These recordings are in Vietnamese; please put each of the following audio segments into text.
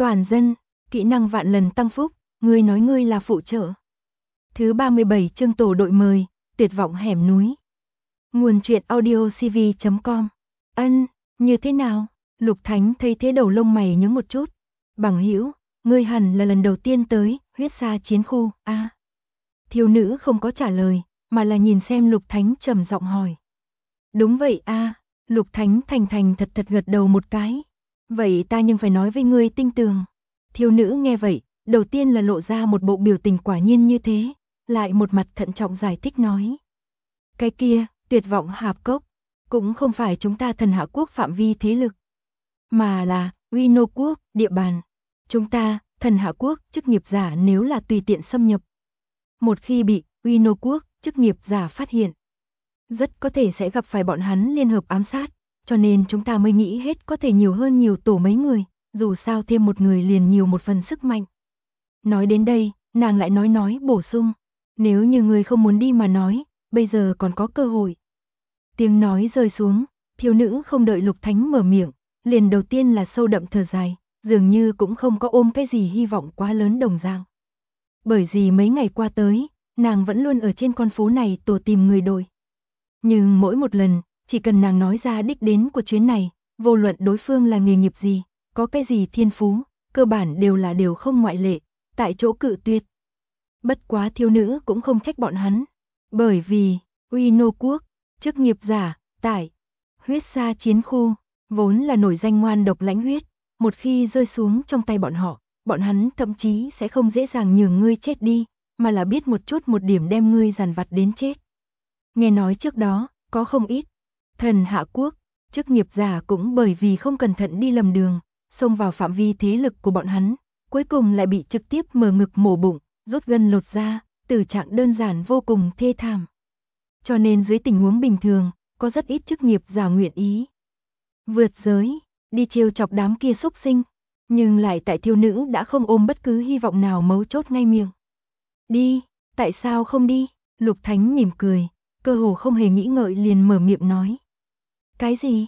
Toàn dân, kỹ năng vạn lần tăng phúc, ngươi nói ngươi là phụ trợ. Thứ 37 chương tổ đội mời, tuyệt vọng hẻm núi. Nguồn truyện audio cv.com. Ân, như thế nào? Lục Thánh thấy thế đầu lông mày nhướng một chút. Bằng hữu, ngươi hẳn là lần đầu tiên tới huyết sa chiến khu, a. Thiếu nữ không có trả lời, mà là nhìn xem Lục Thánh trầm giọng hỏi. Đúng vậy a. Lục Thánh thành thật gật đầu một cái. Vậy ta nhưng phải nói với ngươi tinh tường. Thiếu nữ nghe vậy, đầu tiên là lộ ra một bộ biểu tình quả nhiên như thế, lại một mặt thận trọng giải thích nói. Cái kia, tuyệt vọng hạp cốc, cũng không phải chúng ta Thần Hạ Quốc phạm vi thế lực, mà là Uy Nô Quốc, địa bàn. Chúng ta, Thần Hạ Quốc, chức nghiệp giả nếu là tùy tiện xâm nhập, một khi bị Uy Nô Quốc, chức nghiệp giả phát hiện, rất có thể sẽ gặp phải bọn hắn liên hợp ám sát, cho nên chúng ta mới nghĩ hết có thể nhiều hơn nhiều tổ mấy người, dù sao thêm một người liền nhiều một phần sức mạnh. Nói đến đây, nàng lại nói bổ sung, nếu như người không muốn đi mà nói, bây giờ còn có cơ hội. Tiếng nói rơi xuống, thiếu nữ không đợi Lục Thánh mở miệng, liền đầu tiên là sâu đậm thở dài, dường như cũng không có ôm cái gì hy vọng quá lớn đồng dạng. Bởi vì mấy ngày qua tới, nàng vẫn luôn ở trên con phố này tổ tìm người đội. Nhưng mỗi một lần, chỉ cần nàng nói ra đích đến của chuyến này, vô luận đối phương là nghề nghiệp gì, có cái gì thiên phú, cơ bản đều không ngoại lệ, tại chỗ cự tuyệt. Bất quá thiếu nữ cũng không trách bọn hắn, bởi vì Uy Nô Quốc, chức nghiệp giả, tại huyết sa chiến khu, vốn là nổi danh ngoan độc lãnh huyết, một khi rơi xuống trong tay bọn hắn thậm chí sẽ không dễ dàng nhường ngươi chết đi, mà là biết một điểm đem ngươi dằn vặt đến chết. Nghe nói trước đó, có không ít Thần Hạ Quốc, chức nghiệp giả cũng bởi vì không cẩn thận đi lầm đường, xông vào phạm vi thế lực của bọn hắn, cuối cùng lại bị trực tiếp mở ngực mổ bụng, rút gân lột da, tử trạng đơn giản vô cùng thê thảm. Cho nên dưới tình huống bình thường, có rất ít chức nghiệp giả nguyện ý vượt giới, đi trêu chọc đám kia xúc sinh, nhưng lại tại thiếu nữ đã không ôm bất cứ hy vọng nào mấu chốt ngay miệng. Đi, tại sao không đi? Lục Thánh mỉm cười, cơ hồ không hề nghĩ ngợi liền mở miệng nói. Cái gì?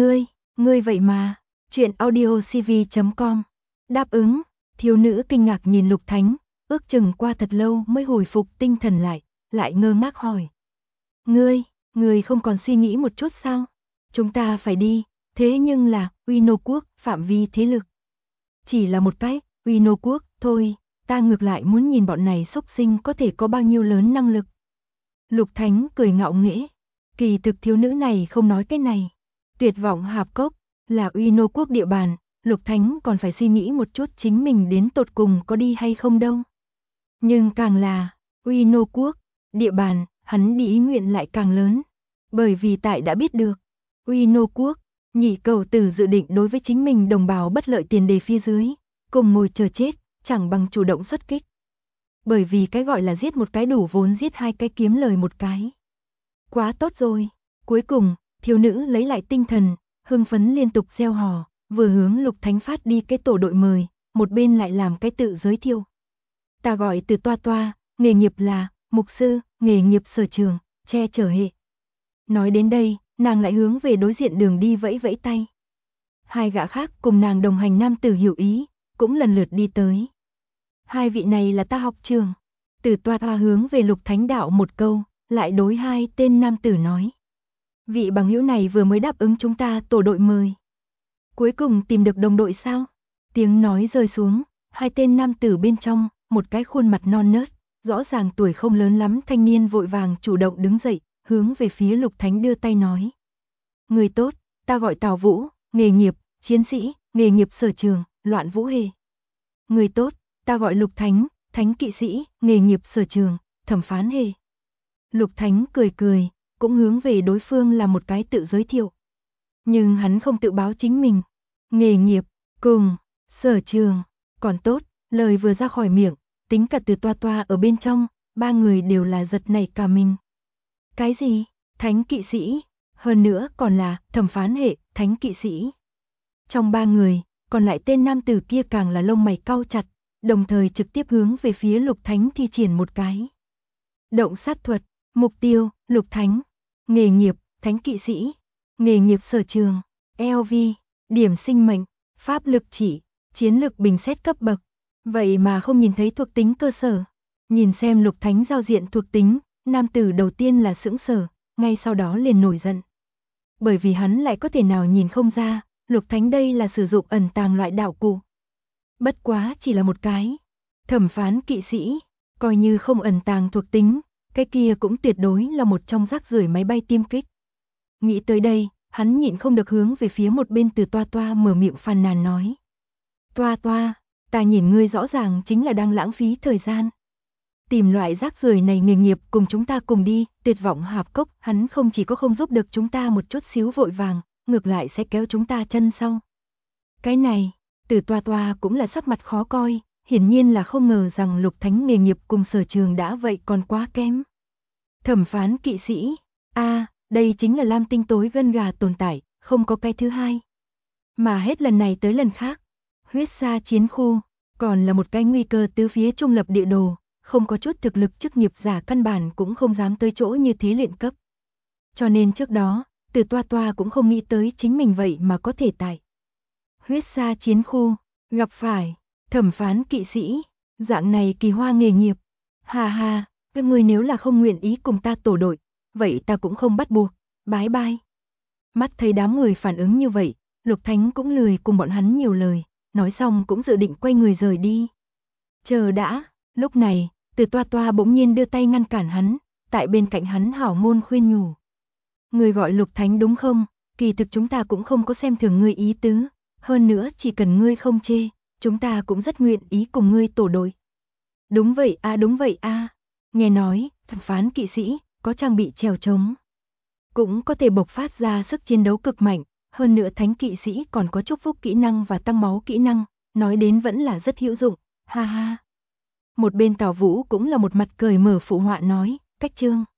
Ngươi vậy mà, truyện audio cv.com. Đáp ứng, thiếu nữ kinh ngạc nhìn Lục Thánh, ước chừng qua thật lâu mới hồi phục tinh thần lại ngơ ngác hỏi. Ngươi không còn suy nghĩ một chút sao? Chúng ta phải đi, thế nhưng là Uy Nô Quốc, phạm vi thế lực. Chỉ là một cái, Uy Nô Quốc, thôi, ta ngược lại muốn nhìn bọn này xúc sinh có thể có bao nhiêu lớn năng lực. Lục Thánh cười ngạo nghễ, kỳ thực thiếu nữ này không nói cái này. Tuyệt vọng hạp cốc, là Uy Nô Quốc địa bàn, Lục Thánh còn phải suy nghĩ một chút chính mình đến tột cùng có đi hay không đâu. Nhưng càng là Uy Nô Quốc, địa bàn, hắn đi ý nguyện lại càng lớn. Bởi vì tại đã biết được, Uy Nô Quốc, nhị cầu tử dự định đối với chính mình đồng bào bất lợi tiền đề phía dưới, cùng ngồi chờ chết, chẳng bằng chủ động xuất kích. Bởi vì cái gọi là giết một cái đủ vốn giết hai cái kiếm lời một cái. Quá tốt rồi, cuối cùng, thiếu nữ lấy lại tinh thần, hưng phấn liên tục reo hò, vừa hướng Lục Thánh phát đi cái tổ đội mời, một bên lại làm cái tự giới thiệu. Ta gọi từ Toa, nghề nghiệp là mục sư, nghề nghiệp sở trường, che chở hệ. Nói đến đây, nàng lại hướng về đối diện đường đi vẫy vẫy tay. Hai gã khác cùng nàng đồng hành nam tử hiểu ý, cũng lần lượt đi tới. Hai vị này là ta học trường. Từ Toa hướng về Lục Thánh đạo một câu, lại đối hai tên nam tử nói. Vị bằng hữu này vừa mới đáp ứng chúng ta tổ đội mời. Cuối cùng tìm được đồng đội sao? Tiếng nói rơi xuống, hai tên nam tử bên trong, một cái khuôn mặt non nớt, rõ ràng tuổi không lớn lắm thanh niên vội vàng chủ động đứng dậy, hướng về phía Lục Thánh đưa tay nói. Người tốt, ta gọi Tào Vũ, nghề nghiệp, chiến sĩ, nghề nghiệp sở trường, loạn vũ hề. Người tốt, ta gọi Lục Thánh, thánh kỵ sĩ, nghề nghiệp sở trường, thẩm phán hề. Lục Thánh cười, cũng hướng về đối phương là một cái tự giới thiệu. Nhưng hắn không tự báo chính mình. Nghề nghiệp, cùng, sở trường, còn tốt, lời vừa ra khỏi miệng, tính cả từ Toa ở bên trong, ba người đều là giật nảy cả mình. Cái gì? Thánh kỵ sĩ? Hơn nữa còn là thẩm phán hệ, thánh kỵ sĩ. Trong ba người, còn lại tên nam tử kia càng là lông mày cau chặt, đồng thời trực tiếp hướng về phía Lục Thánh thi triển một cái. Động sát thuật, mục tiêu, Lục Thánh. Nghề nghiệp, thánh kỵ sĩ. Nghề nghiệp sở trường, LV, điểm sinh mệnh, pháp lực chỉ, chiến lực bình xét cấp bậc. Vậy mà không nhìn thấy thuộc tính cơ sở. Nhìn xem Lục Thánh giao diện thuộc tính, nam tử đầu tiên là sững sờ, ngay sau đó liền nổi giận. Bởi vì hắn lại có thể nào nhìn không ra, Lục Thánh đây là sử dụng ẩn tàng loại đạo cụ. Bất quá chỉ là một cái thẩm phán kỵ sĩ, coi như không ẩn tàng thuộc tính, cái kia cũng tuyệt đối là một trong rác rưởi máy bay tiêm kích. Nghĩ tới đây, hắn nhịn không được hướng về phía một bên Từ Toa Toa mở miệng phàn nàn nói. Toa Toa, ta nhìn ngươi rõ ràng chính là đang lãng phí thời gian. Tìm loại rác rưởi này nghề nghiệp cùng chúng ta cùng đi, tuyệt vọng hạp cốc, hắn không chỉ có không giúp được chúng ta một chút xíu vội vàng, ngược lại sẽ kéo chúng ta chân sau. Cái này, Từ Toa Toa cũng là sắc mặt khó coi, hiển nhiên là không ngờ rằng Lục Thánh nghề nghiệp cùng sở trường đã vậy còn quá kém. Thẩm phán kỵ sĩ, đây chính là lam tinh tối gân gà tồn tại, không có cái thứ hai. Mà hết lần này tới lần khác, huyết sa chiến khu, còn là một cái nguy cơ tứ phía trung lập địa đồ, không có chút thực lực chức nghiệp giả căn bản cũng không dám tới chỗ như thế luyện cấp. Cho nên trước đó, Từ Toa Toa cũng không nghĩ tới chính mình vậy mà có thể tại huyết sa chiến khu, gặp phải thẩm phán kỵ sĩ, dạng này kỳ hoa nghề nghiệp. Hà hà, các ngươi nếu là không nguyện ý cùng ta tổ đội, vậy ta cũng không bắt buộc, bái bai. Mắt thấy đám người phản ứng như vậy, Lục Thánh cũng lười cùng bọn hắn nhiều lời, nói xong cũng dự định quay người rời đi. Chờ đã, lúc này, Từ Toa Toa bỗng nhiên đưa tay ngăn cản hắn, tại bên cạnh hắn hảo ngôn khuyên nhủ. Người gọi Lục Thánh đúng không? Kỳ thực chúng ta cũng không có xem thường ngươi ý tứ, hơn nữa chỉ cần ngươi không chê, chúng ta cũng rất nguyện ý cùng ngươi tổ đội. Đúng vậy a. Nghe nói, thẩm phán kỵ sĩ có trang bị trèo trống, cũng có thể bộc phát ra sức chiến đấu cực mạnh, hơn nữa thánh kỵ sĩ còn có chúc phúc kỹ năng và tăng máu kỹ năng, nói đến vẫn là rất hữu dụng, ha ha. Một bên Tào Vũ cũng là một mặt cười mở phụ họa nói, cách chương.